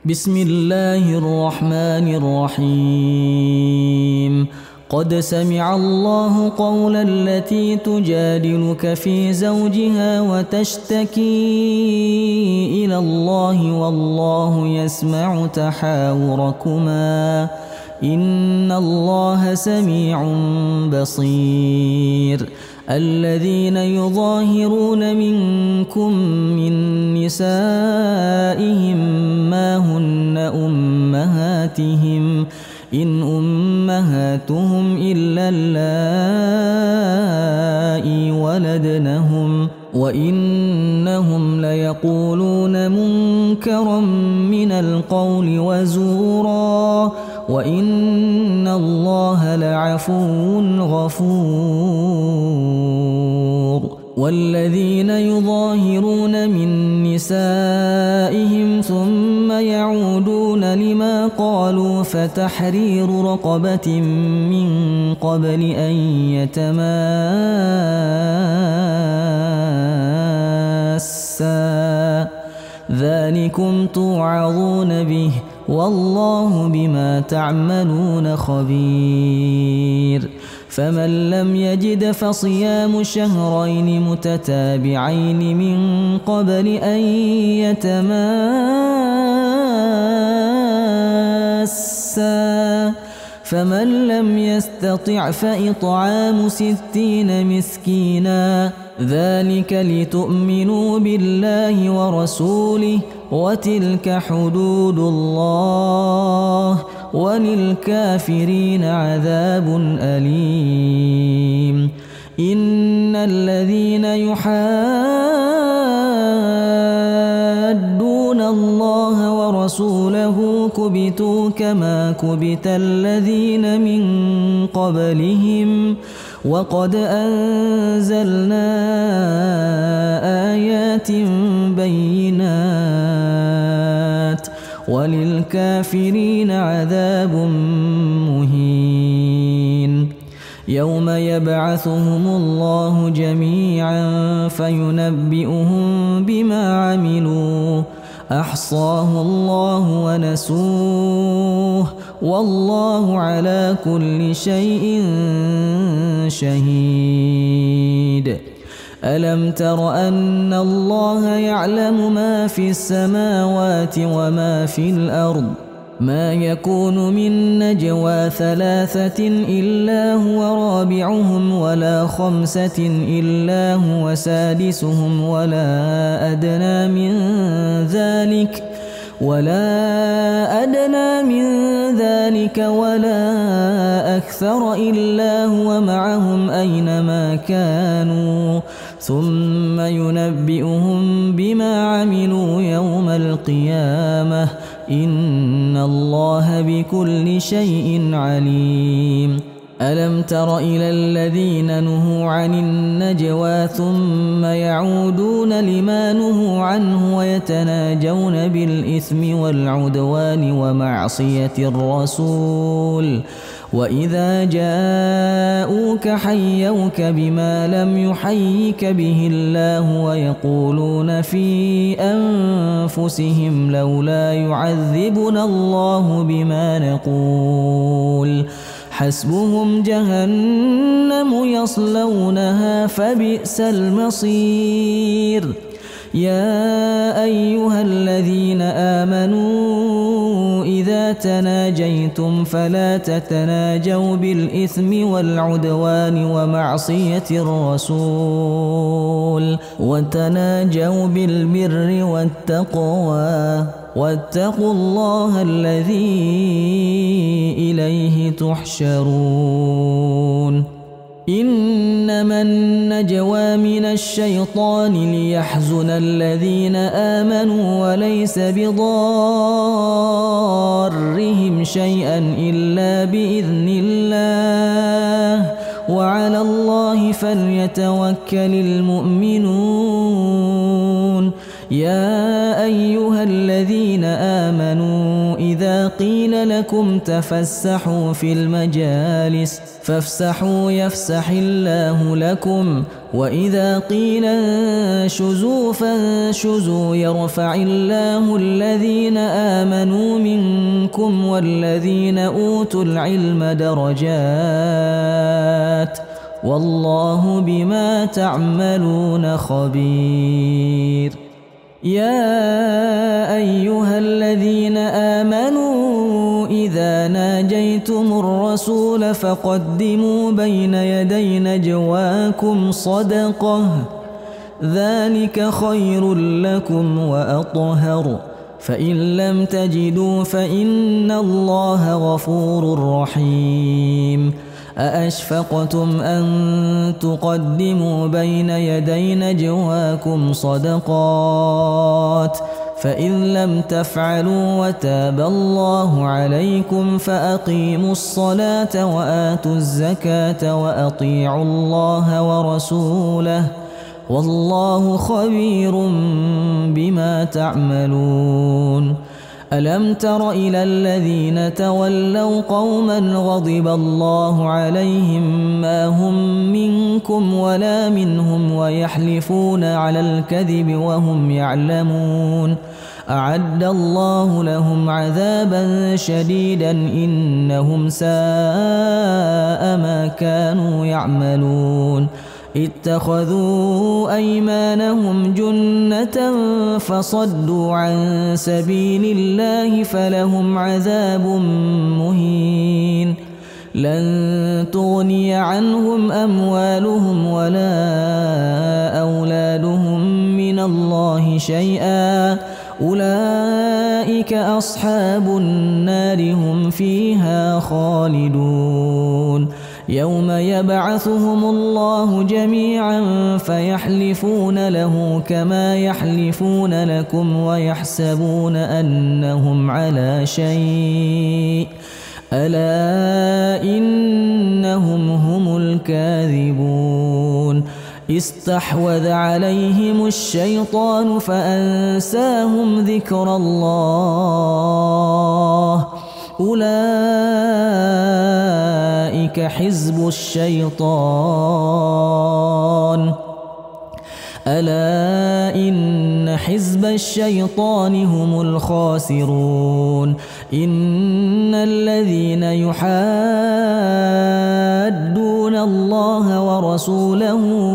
بسم الله الرحمن الرحيم قد سمع الله قول التي تجادلك في زوجها وتشتكي إلى الله والله يسمع تحاوركما إن الله سميع بصير الذين يظاهرون منكم من نسائهم ما هن أمهاتهم إن أمهاتهم إلا اللائي ولدنهم وإنهم ليقولون منكرا من القول وزورا وإن الله لعفو غفور والذين يظاهرون من نسائهم ثم يعودون لما قالوا فتحرير رقبة من قبل أن يتماسا ذلكم توعظون به والله بما تعملون خبير فمن لم يجد فصيام شهرين متتابعين من قبل أن يتماسا فمن لم يستطع فإطعام 60 مسكينا ذلك لتؤمنوا بالله ورسوله وتلك حدود الله وللكافرين عذاب أليم إن الذين يحادون الله ورسوله كبتوا كما كبت الذين من قبلهم وقد أنزلنا آيات بينات وللكافرين عذاب مهين يوم يبعثهم الله جميعا فينبئهم بما عملوا أحصاه الله ونسوه والله على كل شيء شهيد ألم تر أن الله يعلم ما في السماوات وما في الأرض ما يكون من نجوى 3 إلا هو رابعهم ولا 5 إلا هو سادسهم ولا أدنى من ذلك ولا أكثر إلا هو معهم أينما كانوا ثم ينبئهم بما عملوا يوم القيامة إن الله بكل شيء عليم ألم تر إلى الذين نهوا عن النجوى ثم يعودون لما نهوا عنه ويتناجون بالإثم والعدوان ومعصية الرسول وإذا جاءوك حيوك بما لم يحيك به الله ويقولون في أنفسهم لولا يعذبنا الله بما نقول حسبهم جهنم يصلونها فبئس المصير يا أيها الذين آمنوا إذا تناجيتم فلا تتناجوا بالإثم والعدوان ومعصية الرسول وتناجوا بالبر والتقوى واتقوا الله الذي إليه تحشرون إنما النجوى من الشيطان ليحزن الذين آمنوا وليس بضارهم شيئا إلا بإذن الله وعلى الله فليتوكل المؤمنون يا أيها الذين آمنوا إذا قيل لكم تفسحوا في المجالس فافسحوا يفسح الله لكم وإذا قيل انشزوا فانشزوا يرفع الله الذين آمنوا منكم والذين أوتوا العلم درجات والله بما تعملون خبير. يا أيها الذين آمنوا إذا ناجيتم الرسول فقدموا بين يدي نجواكم صدقة ذلك خير لكم وأطهر فإن لم تجدوا فإن الله غفور رحيم. أأشفقتم أن تقدموا بين يدي نجواكم صدقات فإن لم تفعلوا وتاب الله عليكم فأقيموا الصلاة وآتوا الزكاة وأطيعوا الله ورسوله والله خبير بما تعملون. ألم تر إلى الذين تولوا قوما غضب الله عليهم ما هم منكم ولا منهم ويحلفون على الكذب وهم يعلمون أعد الله لهم عذابا شديدا إنهم ساء ما كانوا يعملون. اتخذوا أيمانهم جنة فصدوا عن سبيل الله فلهم عذاب مهين. لن تغني عنهم أموالهم ولا أولادهم من الله شيئا أولئك أصحاب النار هم فيها خالدون. يوم يبعثهم الله جميعا فيحلفون له كما يحلفون لكم ويحسبون أنهم على شيء ألا إنهم هم الكاذبون. استحوذ عليهم الشيطان فأنساهم ذكر الله أولئك حزب الشيطان ألا إن حزب الشيطان هم الخاسرون. إن الذين يحادون الله ورسوله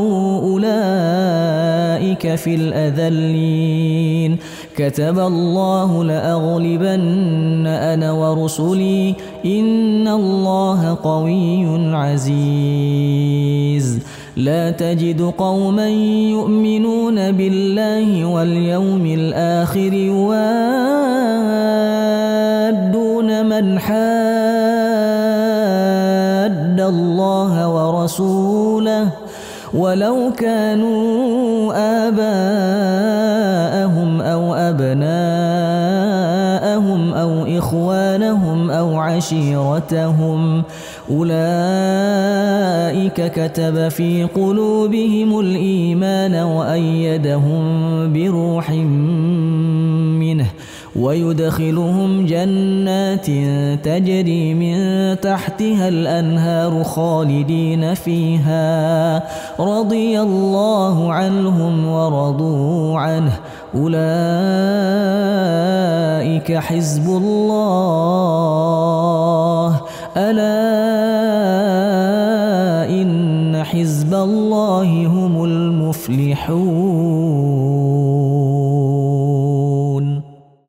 أولئك في الأذلين. كتب الله لأغلبن أنا ورسلي إن الله قوي عزيز. لا تجد قوما يؤمنون بالله واليوم الآخر يوادون من حاد الله ورسوله ولو كانوا آباءهم أو أبناءهم أو إخوانهم أو عشيرتهم أولئك كتب في قلوبهم الإيمان وأيدهم بروح منه ويدخلهم جنات تجري من تحتها الأنهار خالدين فيها رضي الله عنهم ورضوا عنه أولئك حزب الله ألا إن حزب الله هم المفلحون.